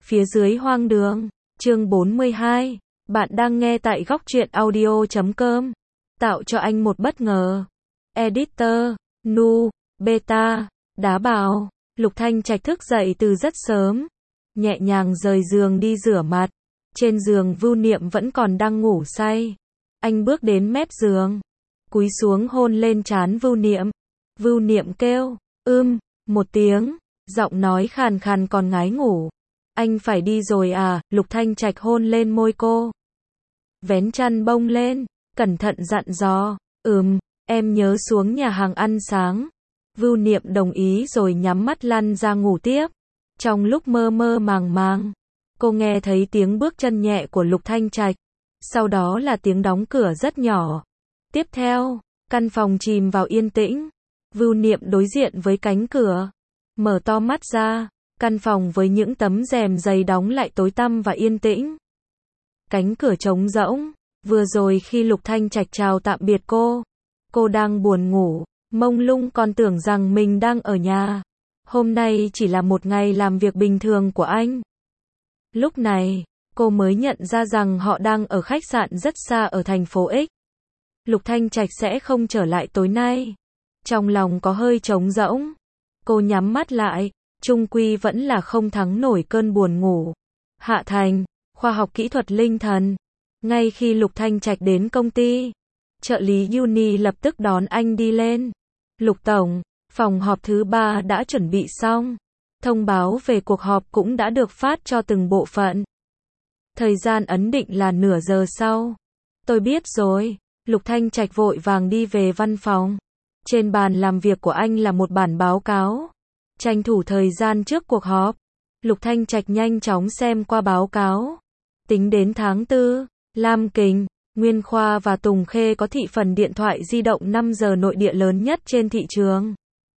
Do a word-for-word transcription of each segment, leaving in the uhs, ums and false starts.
Phía dưới hoang đường, chương bốn mươi hai, bạn đang nghe tại góc truyện audio chấm com. Tạo cho anh một bất ngờ. Editor, Nu, Beta, Đá Bào. Lục Thanh Trạch thức dậy từ rất sớm, nhẹ nhàng rời giường đi rửa mặt. Trên giường Vưu Niệm vẫn còn đang ngủ say. Anh bước đến mép giường, cúi xuống hôn lên trán Vưu Niệm. Vưu Niệm kêu, ưm, một tiếng, giọng nói khàn khàn còn ngái ngủ. Anh phải đi rồi à? Lục Thanh Trạch hôn lên môi cô. Vén chăn bông lên, cẩn thận dặn dò, ừm, em nhớ xuống nhà hàng ăn sáng. Vưu Niệm đồng ý rồi nhắm mắt lăn ra ngủ tiếp. Trong lúc mơ mơ màng màng, cô nghe thấy tiếng bước chân nhẹ của Lục Thanh Trạch. Sau đó là tiếng đóng cửa rất nhỏ. Tiếp theo, căn phòng chìm vào yên tĩnh. Vưu Niệm đối diện với cánh cửa, mở to mắt ra. Căn phòng với những tấm rèm dày đóng lại tối tăm và yên tĩnh. Cánh cửa trống rỗng. Vừa rồi khi Lục Thanh Trạch chào tạm biệt cô, cô đang buồn ngủ, mông lung còn tưởng rằng mình đang ở nhà. Hôm nay chỉ là một ngày làm việc bình thường của anh. Lúc này, cô mới nhận ra rằng họ đang ở khách sạn rất xa ở thành phố X. Lục Thanh Trạch sẽ không trở lại tối nay. Trong lòng có hơi trống rỗng. Cô nhắm mắt lại. Chung quy vẫn là không thắng nổi cơn buồn ngủ. Hạ Thành, khoa học kỹ thuật linh thần. Ngay khi Lục Thanh Trạch đến công ty, trợ lý Uni lập tức đón anh đi lên. Lục Tổng, phòng họp thứ ba đã chuẩn bị xong. Thông báo về cuộc họp cũng đã được phát cho từng bộ phận. Thời gian ấn định là nửa giờ sau. Tôi biết rồi. Lục Thanh Trạch vội vàng đi về văn phòng. Trên bàn làm việc của anh là một bản báo cáo. Tranh thủ thời gian trước cuộc họp, Lục Thanh Trạch nhanh chóng xem qua báo cáo. Tính đến tháng tư, Lam Kình, Nguyên Khoa và Tùng Khê có thị phần điện thoại di động năm giờ nội địa lớn nhất trên thị trường.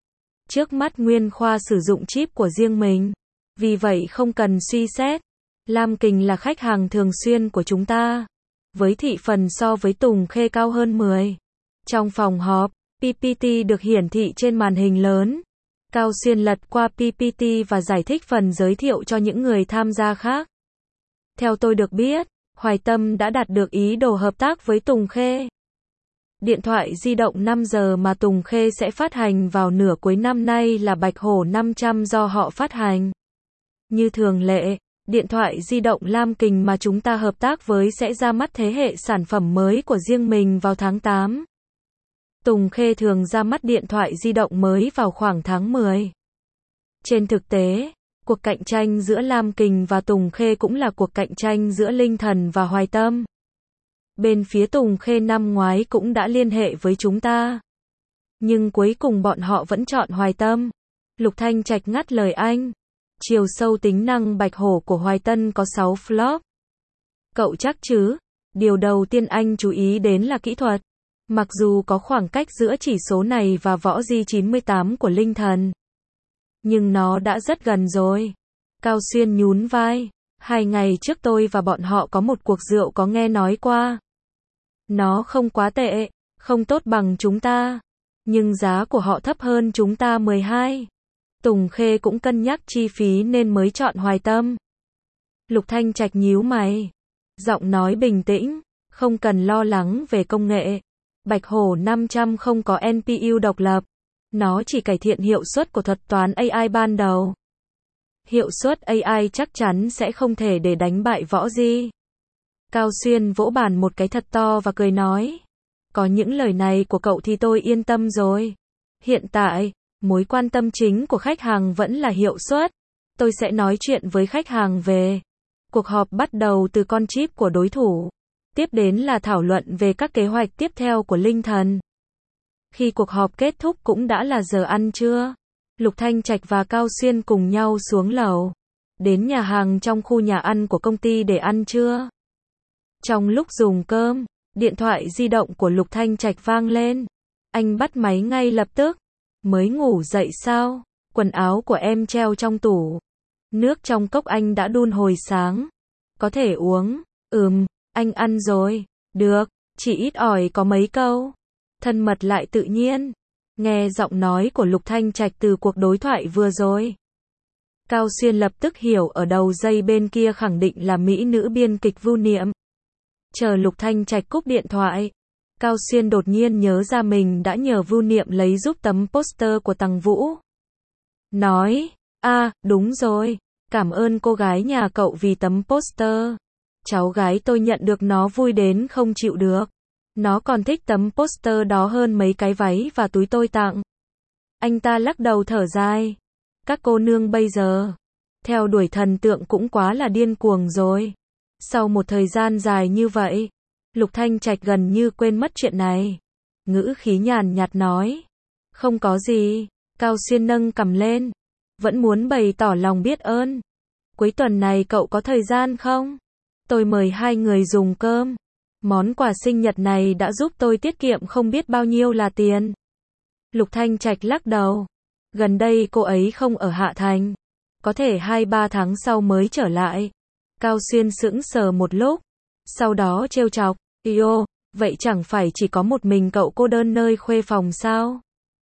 Trước mắt Nguyên Khoa sử dụng chip của riêng mình, vì vậy không cần suy xét. Lam Kình là khách hàng thường xuyên của chúng ta, với thị phần so với Tùng Khê cao hơn mười. Trong phòng họp, pê pê tê được hiển thị trên màn hình lớn. Cao Xuyên lật qua pê pê tê và giải thích phần giới thiệu cho những người tham gia khác. Theo tôi được biết, Hoài Tâm đã đạt được ý đồ hợp tác với Tùng Khê. Điện thoại di động năm giờ mà Tùng Khê sẽ phát hành vào nửa cuối năm nay là Bạch Hổ năm trăm do họ phát hành. Như thường lệ, điện thoại di động Lam Kình mà chúng ta hợp tác với sẽ ra mắt thế hệ sản phẩm mới của riêng mình vào tháng tám. Tùng Khê thường ra mắt điện thoại di động mới vào khoảng tháng mười. Trên thực tế, cuộc cạnh tranh giữa Lam Kình và Tùng Khê cũng là cuộc cạnh tranh giữa Linh Thần và Hoài Tâm. Bên phía Tùng Khê năm ngoái cũng đã liên hệ với chúng ta. Nhưng cuối cùng bọn họ vẫn chọn Hoài Tâm. Lục Thanh Trạch ngắt lời anh. Chiều sâu tính năng Bạch Hổ của Hoài Tân có sáu flop. Cậu chắc chứ? Điều đầu tiên anh chú ý đến là kỹ thuật. Mặc dù có khoảng cách giữa chỉ số này và võ G chín mươi tám của Linh Thần, nhưng nó đã rất gần rồi. Cao Xuyên nhún vai. Hai ngày trước tôi và bọn họ có một cuộc rượu có nghe nói qua. Nó không quá tệ, không tốt bằng chúng ta, nhưng giá của họ thấp hơn chúng ta mười hai. Tùng Khê cũng cân nhắc chi phí nên mới chọn Hoài Tâm. Lục Thanh Trạch nhíu mày, giọng nói bình tĩnh, không cần lo lắng về công nghệ. Bạch Hổ năm trăm không có en pê u độc lập. Nó chỉ cải thiện hiệu suất của thuật toán a i ban đầu. Hiệu suất a i chắc chắn sẽ không thể để đánh bại võ Di. Cao Xuyên vỗ bàn một cái thật to và cười nói. Có những lời này của cậu thì tôi yên tâm rồi. Hiện tại, mối quan tâm chính của khách hàng vẫn là hiệu suất. Tôi sẽ nói chuyện với khách hàng về. Cuộc họp bắt đầu từ con chip của đối thủ. Tiếp đến là thảo luận về các kế hoạch tiếp theo của Linh Thần. Khi cuộc họp kết thúc cũng đã là giờ ăn trưa. Lục Thanh Trạch và Cao Xuyên cùng nhau xuống lầu, đến nhà hàng trong khu nhà ăn của công ty để ăn trưa. Trong lúc dùng cơm, điện thoại di động của Lục Thanh Trạch vang lên. Anh bắt máy ngay lập tức. Mới ngủ dậy sao? Quần áo của em treo trong tủ. Nước trong cốc anh đã đun hồi sáng. Có thể uống. Ừm. Anh ăn rồi. Được, chỉ ít ỏi có mấy câu. Thân mật lại tự nhiên. Nghe giọng nói của Lục Thanh Trạch từ cuộc đối thoại vừa rồi. Cao Xuyên lập tức hiểu ở đầu dây bên kia khẳng định là mỹ nữ biên kịch Vưu Niệm. Chờ Lục Thanh Trạch cúp điện thoại, Cao Xuyên đột nhiên nhớ ra mình đã nhờ Vưu Niệm lấy giúp tấm poster của Tằng Vũ. Nói, a, à, đúng rồi, cảm ơn cô gái nhà cậu vì tấm poster. Cháu gái tôi nhận được nó vui đến không chịu được. Nó còn thích tấm poster đó hơn mấy cái váy và túi tôi tặng. Anh ta lắc đầu thở dài. Các cô nương bây giờ, theo đuổi thần tượng cũng quá là điên cuồng rồi. Sau một thời gian dài như vậy, Lục Thanh Trạch gần như quên mất chuyện này. Ngữ khí nhàn nhạt nói. Không có gì. Cao Xuyên nâng cằm lên. Vẫn muốn bày tỏ lòng biết ơn. Cuối tuần này cậu có thời gian không? Tôi mời hai người dùng cơm. Món quà sinh nhật này đã giúp tôi tiết kiệm không biết bao nhiêu là tiền. Lục Thanh Trạch lắc đầu. Gần đây cô ấy không ở Hạ Thành. Có thể hai ba tháng sau mới trở lại. Cao Xuyên sững sờ một lúc. Sau đó trêu chọc. Yêu, vậy chẳng phải chỉ có một mình cậu cô đơn nơi khuê phòng sao?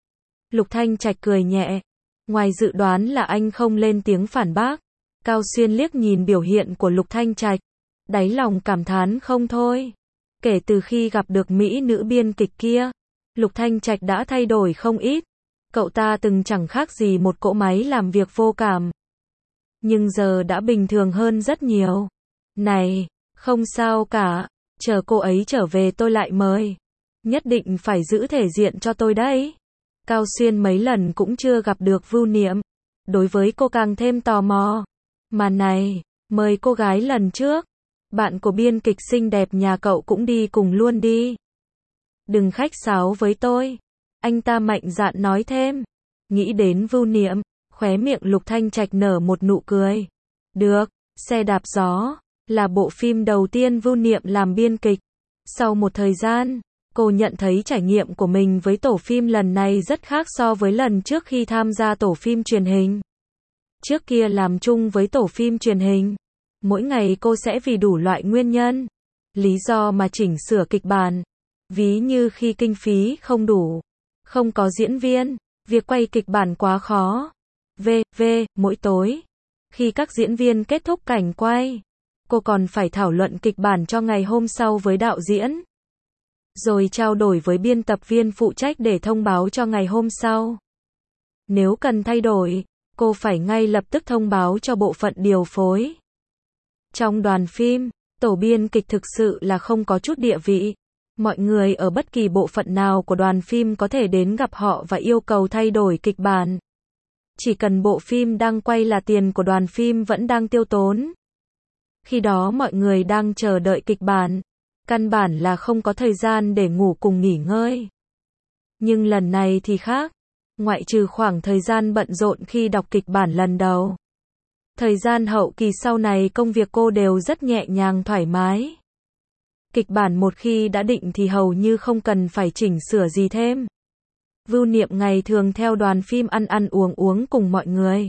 Lục Thanh Trạch cười nhẹ. Ngoài dự đoán là anh không lên tiếng phản bác. Cao Xuyên liếc nhìn biểu hiện của Lục Thanh Trạch. Đáy lòng cảm thán không thôi. Kể từ khi gặp được mỹ nữ biên kịch kia, Lục Thanh Trạch đã thay đổi không ít. Cậu ta từng chẳng khác gì một cỗ máy làm việc vô cảm. Nhưng giờ đã bình thường hơn rất nhiều. Này, không sao cả. Chờ cô ấy trở về tôi lại mời. Nhất định phải giữ thể diện cho tôi đấy. Cao Xuyên mấy lần cũng chưa gặp được Vưu Niệm. Đối với cô càng thêm tò mò. Mà này, mời cô gái lần trước. Bạn của biên kịch xinh đẹp nhà cậu cũng đi cùng luôn đi. Đừng khách sáo với tôi. Anh ta mạnh dạn nói thêm. Nghĩ đến Vưu Niệm, khóe miệng Lục Thanh Trạch nở một nụ cười. Được, Xe đạp gió là bộ phim đầu tiên Vưu Niệm làm biên kịch. Sau một thời gian, cô nhận thấy trải nghiệm của mình với tổ phim lần này rất khác so với lần trước khi tham gia tổ phim truyền hình. Trước kia làm chung với tổ phim truyền hình, mỗi ngày cô sẽ vì đủ loại nguyên nhân, lý do mà chỉnh sửa kịch bản. Ví như khi kinh phí không đủ, không có diễn viên, việc quay kịch bản quá khó. v v Mỗi tối, khi các diễn viên kết thúc cảnh quay, cô còn phải thảo luận kịch bản cho ngày hôm sau với đạo diễn, rồi trao đổi với biên tập viên phụ trách để thông báo cho ngày hôm sau. Nếu cần thay đổi, cô phải ngay lập tức thông báo cho bộ phận điều phối. Trong đoàn phim, tổ biên kịch thực sự là không có chút địa vị. Mọi người ở bất kỳ bộ phận nào của đoàn phim có thể đến gặp họ và yêu cầu thay đổi kịch bản. Chỉ cần bộ phim đang quay là tiền của đoàn phim vẫn đang tiêu tốn. Khi đó mọi người đang chờ đợi kịch bản, căn bản là không có thời gian để ngủ cùng nghỉ ngơi. Nhưng lần này thì khác, ngoại trừ khoảng thời gian bận rộn khi đọc kịch bản lần đầu. Thời gian hậu kỳ sau này công việc cô đều rất nhẹ nhàng thoải mái. Kịch bản một khi đã định thì hầu như không cần phải chỉnh sửa gì thêm. Vưu Niệm ngày thường theo đoàn phim ăn ăn uống uống cùng mọi người.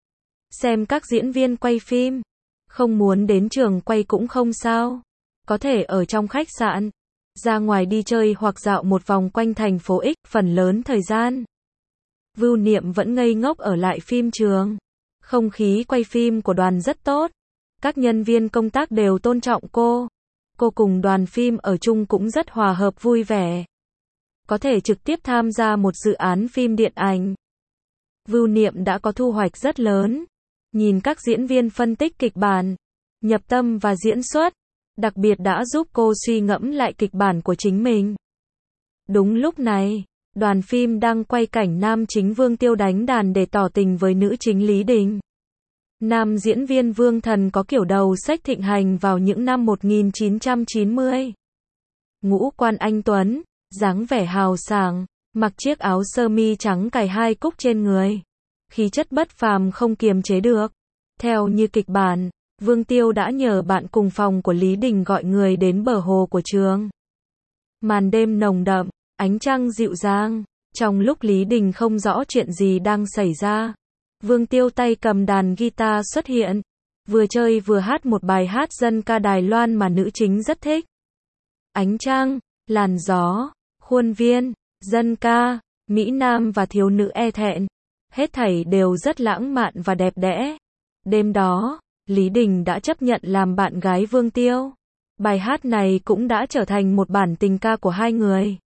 Xem các diễn viên quay phim. Không muốn đến trường quay cũng không sao. Có thể ở trong khách sạn, ra ngoài đi chơi hoặc dạo một vòng quanh thành phố X phần lớn thời gian. Vưu Niệm vẫn ngây ngốc ở lại phim trường. Không khí quay phim của đoàn rất tốt. Các nhân viên công tác đều tôn trọng cô. Cô cùng đoàn phim ở chung cũng rất hòa hợp vui vẻ. Có thể trực tiếp tham gia một dự án phim điện ảnh. Vưu Niệm đã có thu hoạch rất lớn. Nhìn các diễn viên phân tích kịch bản, nhập tâm và diễn xuất, đặc biệt đã giúp cô suy ngẫm lại kịch bản của chính mình. Đúng lúc này, đoàn phim đang quay cảnh nam chính Vương Tiêu đánh đàn để tỏ tình với nữ chính Lý Đình. Nam diễn viên Vương Thần có kiểu đầu xếch thịnh hành vào những năm một nghìn chín trăm chín mươi. Ngũ quan anh tuấn, dáng vẻ hào sảng, mặc chiếc áo sơ mi trắng cài hai cúc trên người. Khí chất bất phàm không kiềm chế được. Theo như kịch bản, Vương Tiêu đã nhờ bạn cùng phòng của Lý Đình gọi người đến bờ hồ của trường. Màn đêm nồng đậm, ánh trăng dịu dàng. Trong lúc Lý Đình không rõ chuyện gì đang xảy ra, Vương Tiêu tay cầm đàn guitar xuất hiện, vừa chơi vừa hát một bài hát dân ca Đài Loan mà nữ chính rất thích. Ánh trăng, làn gió, khuôn viên, dân ca, Mỹ Nam và thiếu nữ e thẹn, hết thảy đều rất lãng mạn và đẹp đẽ. Đêm đó, Lý Đình đã chấp nhận làm bạn gái Vương Tiêu. Bài hát này cũng đã trở thành một bản tình ca của hai người.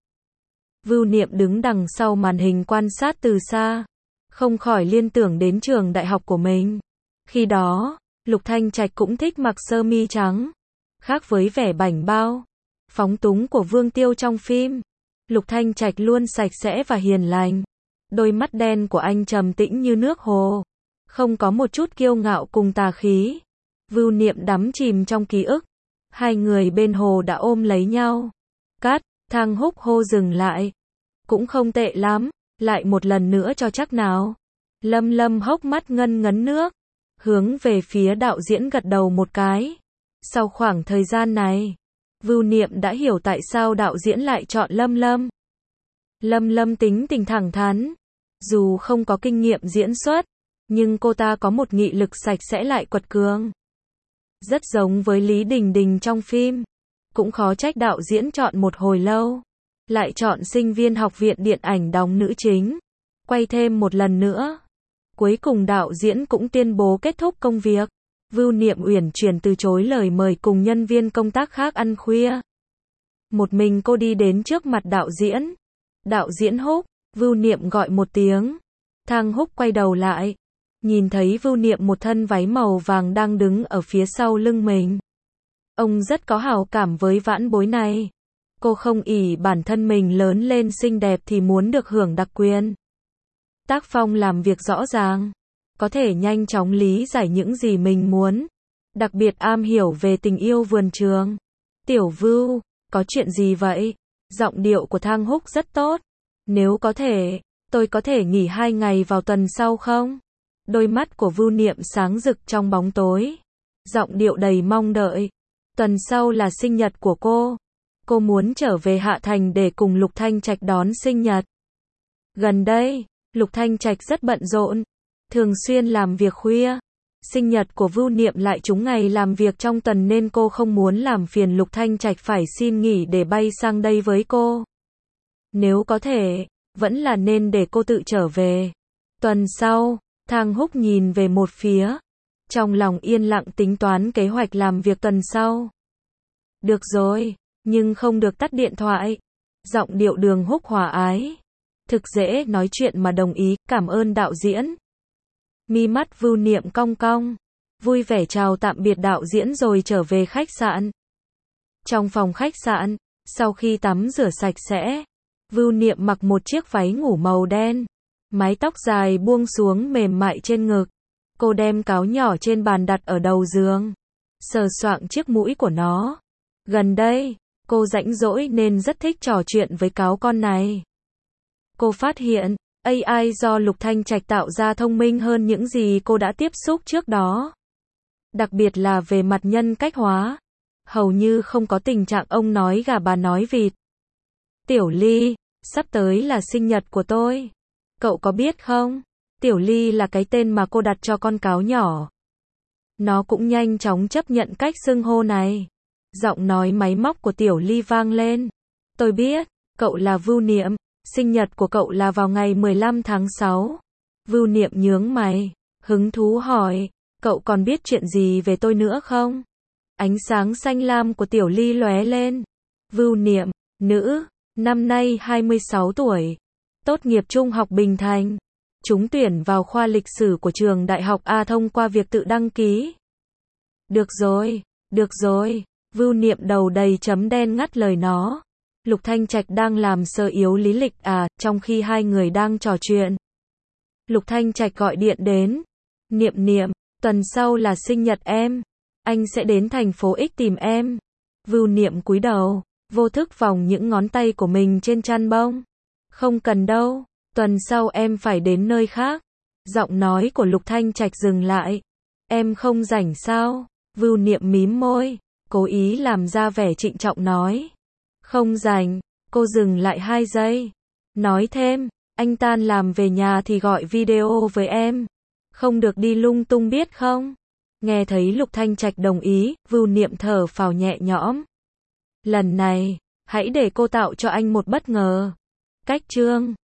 Vưu Niệm đứng đằng sau màn hình quan sát từ xa, không khỏi liên tưởng đến trường đại học của mình. Khi đó, Lục Thanh Trạch cũng thích mặc sơ mi trắng. Khác với vẻ bảnh bao, phóng túng của Vương Tiêu trong phim, Lục Thanh Trạch luôn sạch sẽ và hiền lành. Đôi mắt đen của anh trầm tĩnh như nước hồ, không có một chút kiêu ngạo cùng tà khí. Vưu Niệm đắm chìm trong ký ức. Hai người bên hồ đã ôm lấy nhau. Cắt, Thang Húc hô dừng lại. Cũng không tệ lắm, lại một lần nữa cho chắc nào. Lâm Lâm hốc mắt ngân ngấn nước, hướng về phía đạo diễn gật đầu một cái. Sau khoảng thời gian này, Vưu Niệm đã hiểu tại sao đạo diễn lại chọn Lâm Lâm. Lâm Lâm tính tình thẳng thắn, dù không có kinh nghiệm diễn xuất, nhưng cô ta có một nghị lực sạch sẽ lại quật cường. Rất giống với Lý Đình Đình trong phim. Cũng khó trách đạo diễn chọn một hồi lâu, lại chọn sinh viên học viện điện ảnh đóng nữ chính. Quay thêm một lần nữa. Cuối cùng đạo diễn cũng tuyên bố kết thúc công việc. Vưu Niệm uyển chuyển từ chối lời mời cùng nhân viên công tác khác ăn khuya. Một mình cô đi đến trước mặt đạo diễn. Đạo diễn Húc, Vưu Niệm gọi một tiếng. Thang Húc quay đầu lại, nhìn thấy Vưu Niệm một thân váy màu vàng đang đứng ở phía sau lưng mình. Ông rất có hảo cảm với vãn bối này. Cô không ỷ bản thân mình lớn lên xinh đẹp thì muốn được hưởng đặc quyền. Tác phong làm việc rõ ràng, có thể nhanh chóng lý giải những gì mình muốn, đặc biệt am hiểu về tình yêu vườn trường. Tiểu Vưu, có chuyện gì vậy? Giọng điệu của Thang Húc rất tốt. Nếu có thể, tôi có thể nghỉ hai ngày vào tuần sau không? Đôi mắt của Vưu Niệm sáng rực trong bóng tối. Giọng điệu đầy mong đợi. Tuần sau là sinh nhật của cô. Cô muốn trở về Hạ Thành để cùng Lục Thanh Trạch đón sinh nhật. Gần đây, Lục Thanh Trạch rất bận rộn, thường xuyên làm việc khuya. Sinh nhật của Vưu Niệm lại trúng ngày làm việc trong tuần nên cô không muốn làm phiền Lục Thanh Trạch phải xin nghỉ để bay sang đây với cô. Nếu có thể, vẫn là nên để cô tự trở về. Tuần sau, Thang Húc nhìn về một phía, trong lòng yên lặng tính toán kế hoạch làm việc tuần sau. Được rồi, nhưng không được tắt điện thoại. Giọng điệu Đường Húc hòa ái. Thực dễ nói chuyện mà đồng ý, cảm ơn đạo diễn. Mi mắt Vưu Niệm cong cong, vui vẻ chào tạm biệt đạo diễn rồi trở về khách sạn. Trong phòng khách sạn, sau khi tắm rửa sạch sẽ, Vưu Niệm mặc một chiếc váy ngủ màu đen, mái tóc dài buông xuống mềm mại trên ngực. Cô đem cáo nhỏ trên bàn đặt ở đầu giường, sờ soạng chiếc mũi của nó. Gần đây, cô rảnh rỗi nên rất thích trò chuyện với cáo con này. Cô phát hiện, a i do Lục Thanh Trạch tạo ra thông minh hơn những gì cô đã tiếp xúc trước đó. Đặc biệt là về mặt nhân cách hóa. Hầu như không có tình trạng ông nói gà bà nói vịt. Tiểu Ly, sắp tới là sinh nhật của tôi. Cậu có biết không? Tiểu Ly là cái tên mà cô đặt cho con cáo nhỏ. Nó cũng nhanh chóng chấp nhận cách xưng hô này. Giọng nói máy móc của Tiểu Ly vang lên. Tôi biết, cậu là Vưu Niệm. Sinh nhật của cậu là vào ngày mười lăm tháng sáu. Vưu Niệm nhướng mày, hứng thú hỏi, cậu còn biết chuyện gì về tôi nữa không? Ánh sáng xanh lam của Tiểu Ly lóe lên. Vưu Niệm, nữ, năm nay hai mươi sáu tuổi, tốt nghiệp trung học Bình Thành, trúng tuyển vào khoa lịch sử của trường Đại học A thông qua việc tự đăng ký. Được rồi, được rồi, Vưu Niệm đầu đầy chấm đen ngắt lời nó. Lục Thanh Trạch đang làm sơ yếu lý lịch à, trong khi hai người đang trò chuyện. Lục Thanh Trạch gọi điện đến. Niệm Niệm, tuần sau là sinh nhật em. Anh sẽ đến thành phố X tìm em. Vưu Niệm cúi đầu, vô thức vòng những ngón tay của mình trên chăn bông. Không cần đâu, tuần sau em phải đến nơi khác. Giọng nói của Lục Thanh Trạch dừng lại. Em không rảnh sao? Vưu Niệm mím môi, cố ý làm ra vẻ trịnh trọng nói. Không rảnh, cô dừng lại hai giây. Nói thêm, anh tan làm về nhà thì gọi video với em. Không được đi lung tung biết không? Nghe thấy Lục Thanh Trạch đồng ý, Vưu Niệm thở phào nhẹ nhõm. Lần này, hãy để cô tạo cho anh một bất ngờ. Cách chương